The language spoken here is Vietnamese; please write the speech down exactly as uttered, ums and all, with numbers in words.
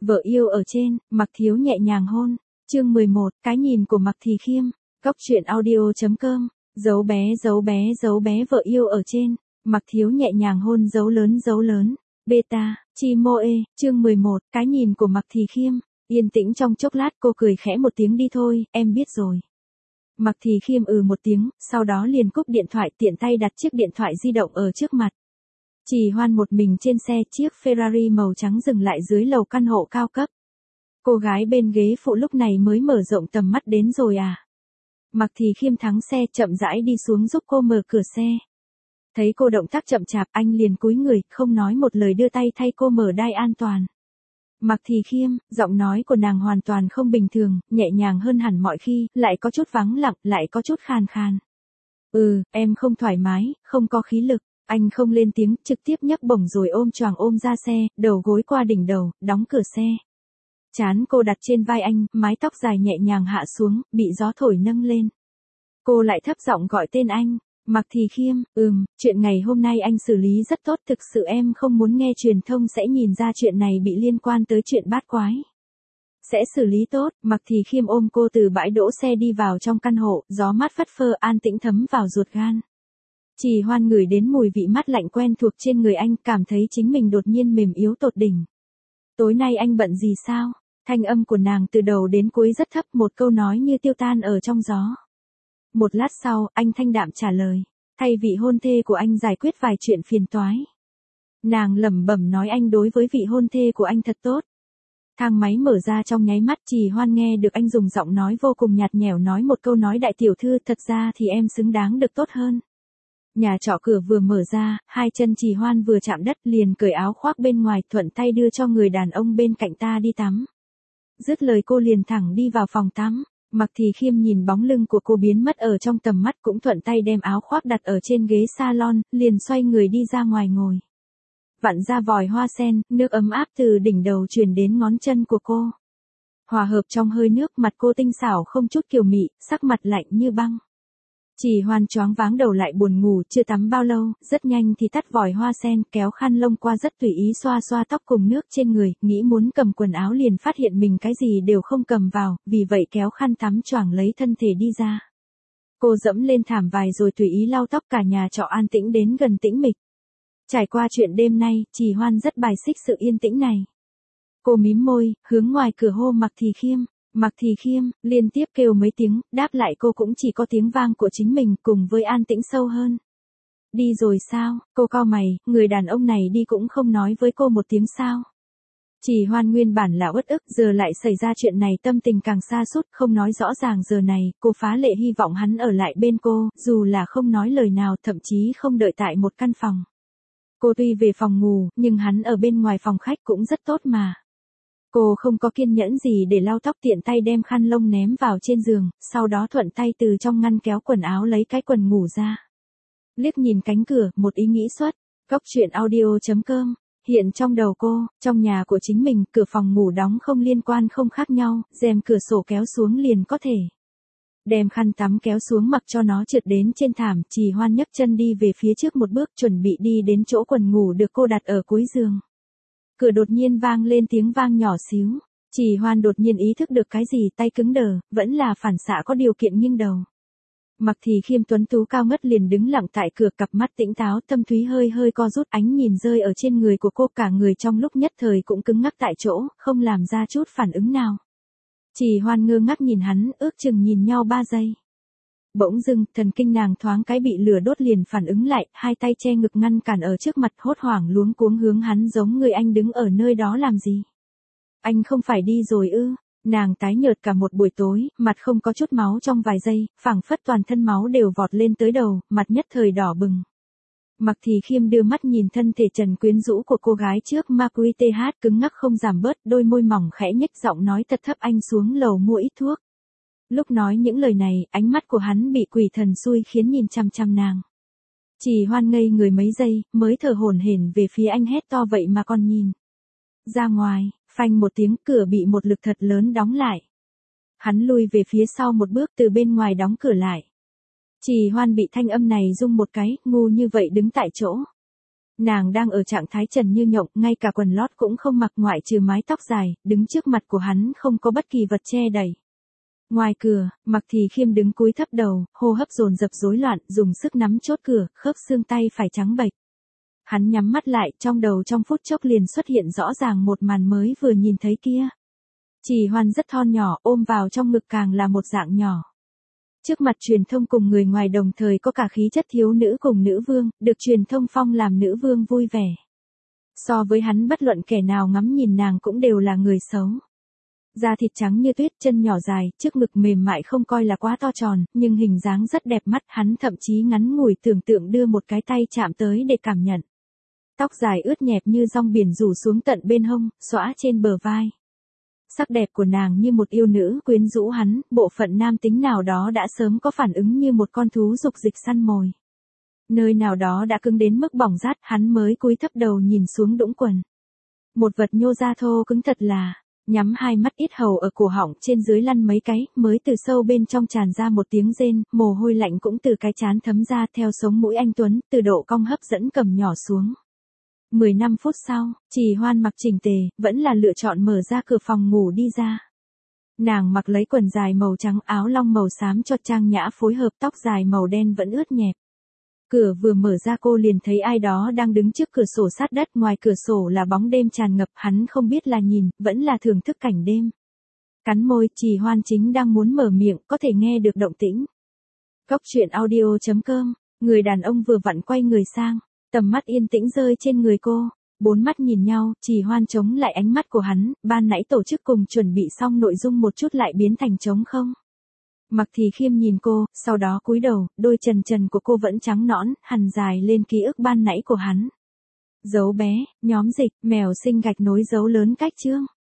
Vợ yêu ở trên, Mạc Thiếu nhẹ nhàng hôn. Chương mười một, cái nhìn của Mạc Thì Khiêm. Cốc truyện audio chấm com. Dấu bé dấu bé dấu bé vợ yêu ở trên, Mạc Thiếu nhẹ nhàng hôn dấu lớn dấu lớn. Beta, Chi Moe, chương mười một, cái nhìn của Mạc Thì Khiêm. Yên tĩnh trong chốc lát cô cười khẽ một tiếng đi thôi, em biết rồi. Mạc Thì Khiêm ừ một tiếng, sau đó liền cúp điện thoại tiện tay đặt chiếc điện thoại di động ở trước mặt. Trì Hoan một mình trên xe chiếc Ferrari màu trắng dừng lại dưới lầu căn hộ cao cấp. Cô gái bên ghế phụ lúc này mới mở rộng tầm mắt đến rồi à. Mạc Thì Khiêm thắng xe chậm rãi đi xuống giúp cô mở cửa xe. Thấy cô động tác chậm chạp anh liền cúi người, không nói một lời đưa tay thay cô mở đai an toàn. Mạc Thì Khiêm, giọng nói của nàng hoàn toàn không bình thường, nhẹ nhàng hơn hẳn mọi khi, lại có chút vắng lặng, lại có chút khàn khàn. Ừ, em không thoải mái, không có khí lực. Anh không lên tiếng, trực tiếp nhấc bổng rồi ôm choàng ôm ra xe, đầu gối qua đỉnh đầu, đóng cửa xe. Trán cô đặt trên vai anh, mái tóc dài nhẹ nhàng hạ xuống, bị gió thổi nâng lên. Cô lại thấp giọng gọi tên anh. Mạc Thì Khiêm, ừm, chuyện ngày hôm nay anh xử lý rất tốt, thực sự em không muốn nghe truyền thông sẽ nhìn ra chuyện này bị liên quan tới chuyện bát quái. Sẽ xử lý tốt. Mạc Thì Khiêm ôm cô từ bãi đỗ xe đi vào trong căn hộ, gió mát phất phơ an tĩnh thấm vào ruột gan. Trì Hoan ngửi đến mùi vị mát lạnh quen thuộc trên người anh, cảm thấy chính mình đột nhiên mềm yếu tột đỉnh. Tối nay anh bận gì sao? Thanh âm của nàng từ đầu đến cuối rất thấp, một câu nói như tiêu tan ở trong gió. Một lát sau, anh thanh đạm trả lời, thay vị hôn thê của anh giải quyết vài chuyện phiền toái. Nàng lẩm bẩm nói anh đối với vị hôn thê của anh thật tốt. Thang máy mở ra trong nháy mắt, Trì Hoan nghe được anh dùng giọng nói vô cùng nhạt nhẽo nói một câu nói đại tiểu thư, thật ra thì em xứng đáng được tốt hơn. Nhà trọ cửa vừa mở ra, hai chân Trì Hoan vừa chạm đất liền cởi áo khoác bên ngoài, thuận tay đưa cho người đàn ông bên cạnh ta đi tắm. Dứt lời cô liền thẳng đi vào phòng tắm. Mạc Thì Khiêm nhìn bóng lưng của cô biến mất ở trong tầm mắt cũng thuận tay đem áo khoác đặt ở trên ghế salon, liền xoay người đi ra ngoài ngồi. Vặn ra vòi hoa sen, nước ấm áp từ đỉnh đầu truyền đến ngón chân của cô. Hòa hợp trong hơi nước, mặt cô tinh xảo không chút kiều mị, sắc mặt lạnh như băng. Trì Hoan choáng váng đầu lại buồn ngủ, chưa tắm bao lâu, rất nhanh thì tắt vòi hoa sen, kéo khăn lông qua rất tùy ý xoa xoa tóc cùng nước trên người, nghĩ muốn cầm quần áo liền phát hiện mình cái gì đều không cầm vào, vì vậy kéo khăn tắm choàng lấy thân thể đi ra. Cô dẫm lên thảm vải rồi tùy ý lau tóc, cả nhà trọ an tĩnh đến gần tĩnh mịch. Trải qua chuyện đêm nay, Trì Hoan rất bài xích sự yên tĩnh này. Cô mím môi, hướng ngoài cửa hô Mạc Thì Khiêm. Mạc Thì Khiêm, liên tiếp kêu mấy tiếng, đáp lại cô cũng chỉ có tiếng vang của chính mình cùng với an tĩnh sâu hơn. Đi rồi sao? Cô cau mày, người đàn ông này đi cũng không nói với cô một tiếng sao? Trì Hoan nguyên bản là uất ức, giờ lại xảy ra chuyện này tâm tình càng sa sút, không nói rõ ràng giờ này, cô phá lệ hy vọng hắn ở lại bên cô, dù là không nói lời nào, thậm chí không đợi tại một căn phòng. Cô tuy về phòng ngủ, nhưng hắn ở bên ngoài phòng khách cũng rất tốt mà. Cô không có kiên nhẫn gì để lau tóc, tiện tay đem khăn lông ném vào trên giường, sau đó thuận tay từ trong ngăn kéo quần áo lấy cái quần ngủ ra. Liếc nhìn cánh cửa, một ý nghĩ xuất, cốc truyện audio chấm com, hiện trong đầu cô, trong nhà của chính mình, cửa phòng ngủ đóng không liên quan không khác nhau, rèm cửa sổ kéo xuống liền có thể. Đem khăn tắm kéo xuống mặc cho nó trượt đến trên thảm, Trì Hoan nhấc chân đi về phía trước một bước chuẩn bị đi đến chỗ quần ngủ được cô đặt ở cuối giường. Cửa đột nhiên vang lên tiếng vang nhỏ xíu. Trì Hoan đột nhiên ý thức được cái gì, tay cứng đờ, vẫn là phản xạ có điều kiện nghiêng đầu. Mạc Thì Khiêm tuấn tú cao ngất liền đứng lặng tại cửa, cặp mắt tĩnh táo thâm thúy hơi hơi co rút, ánh nhìn rơi ở trên người của cô, cả người trong lúc nhất thời cũng cứng ngắc tại chỗ, không làm ra chút phản ứng nào. Trì Hoan ngơ ngác nhìn hắn, ước chừng nhìn nhau ba giây. Bỗng dưng, thần kinh nàng thoáng cái bị lửa đốt liền phản ứng lại, hai tay che ngực ngăn cản ở trước mặt, hốt hoảng luống cuống hướng hắn giống người anh đứng ở nơi đó làm gì? Anh không phải đi rồi ư? Nàng tái nhợt cả một buổi tối, mặt không có chút máu trong vài giây, phảng phất toàn thân máu đều vọt lên tới đầu, mặt nhất thời đỏ bừng. Mạc Thì Khiêm đưa mắt nhìn thân thể trần quyến rũ của cô gái trước, Marguerite tê hát cứng ngắc không giảm bớt, đôi môi mỏng khẽ nhếch, giọng nói thật thấp, anh xuống lầu mua ít thuốc. Lúc nói những lời này, ánh mắt của hắn bị quỷ thần xui khiến nhìn chăm chăm nàng. Trì Hoan ngây người mấy giây, mới thở hổn hển về phía anh, hét to vậy mà còn nhìn. Ra ngoài, phanh một tiếng, cửa bị một lực thật lớn đóng lại. Hắn lui về phía sau một bước, từ bên ngoài đóng cửa lại. Trì Hoan bị thanh âm này rung một cái, ngu như vậy đứng tại chỗ. Nàng đang ở trạng thái trần như nhộng, ngay cả quần lót cũng không mặc ngoại trừ mái tóc dài, đứng trước mặt của hắn không có bất kỳ vật che đậy. Ngoài cửa, Mạc Thì Khiêm đứng cúi thấp đầu, hô hấp dồn dập rối loạn, dùng sức nắm chốt cửa, khớp xương tay phải trắng bệch. Hắn nhắm mắt lại, trong đầu trong phút chốc liền xuất hiện rõ ràng một màn mới vừa nhìn thấy kia. Trì Hoan rất thon nhỏ, ôm vào trong ngực càng là một dạng nhỏ. Trước mặt truyền thông cùng người ngoài đồng thời có cả khí chất thiếu nữ cùng nữ vương, được truyền thông phong làm nữ vương vui vẻ. So với hắn bất luận kẻ nào ngắm nhìn nàng cũng đều là người xấu. Da thịt trắng như tuyết, chân nhỏ dài, trước ngực mềm mại không coi là quá to tròn, nhưng hình dáng rất đẹp mắt, hắn thậm chí ngắn ngủi tưởng tượng đưa một cái tay chạm tới để cảm nhận. Tóc dài ướt nhẹp như rong biển rủ xuống tận bên hông, xõa trên bờ vai. Sắc đẹp của nàng như một yêu nữ quyến rũ hắn, bộ phận nam tính nào đó đã sớm có phản ứng như một con thú dục dịch săn mồi. Nơi nào đó đã cứng đến mức bỏng rát, hắn mới cúi thấp đầu nhìn xuống đũng quần. Một vật nhô ra thô cứng thật là, nhắm hai mắt ít hầu ở cổ họng trên dưới lăn mấy cái, mới từ sâu bên trong tràn ra một tiếng rên, mồ hôi lạnh cũng từ cái trán thấm ra theo sống mũi anh Tuấn, từ độ cong hấp dẫn cầm nhỏ xuống. mười lăm phút sau, Trì Hoan mặc chỉnh tề, vẫn là lựa chọn mở ra cửa phòng ngủ đi ra. Nàng mặc lấy quần dài màu trắng, áo lông màu xám cho trang nhã phối hợp, tóc dài màu đen vẫn ướt nhẹp. Cửa vừa mở ra cô liền thấy ai đó đang đứng trước cửa sổ sát đất, ngoài cửa sổ là bóng đêm tràn ngập, hắn không biết là nhìn, vẫn là thưởng thức cảnh đêm. Cắn môi, Trì Hoan chính đang muốn mở miệng, có thể nghe được động tĩnh. Cốc truyện audio chấm com, người đàn ông vừa vặn quay người sang. Tầm mắt yên tĩnh rơi trên người cô, bốn mắt nhìn nhau, Trì Hoan chống lại ánh mắt của hắn, ban nãy tổ chức cùng chuẩn bị xong nội dung một chút lại biến thành trống không. Mạc Thì Khiêm nhìn cô, sau đó cúi đầu, đôi trần trần của cô vẫn trắng nõn, hằn dài lên ký ức ban nãy của hắn. Dấu bé, nhóm dịch, mèo sinh gạch nối dấu lớn cách chương.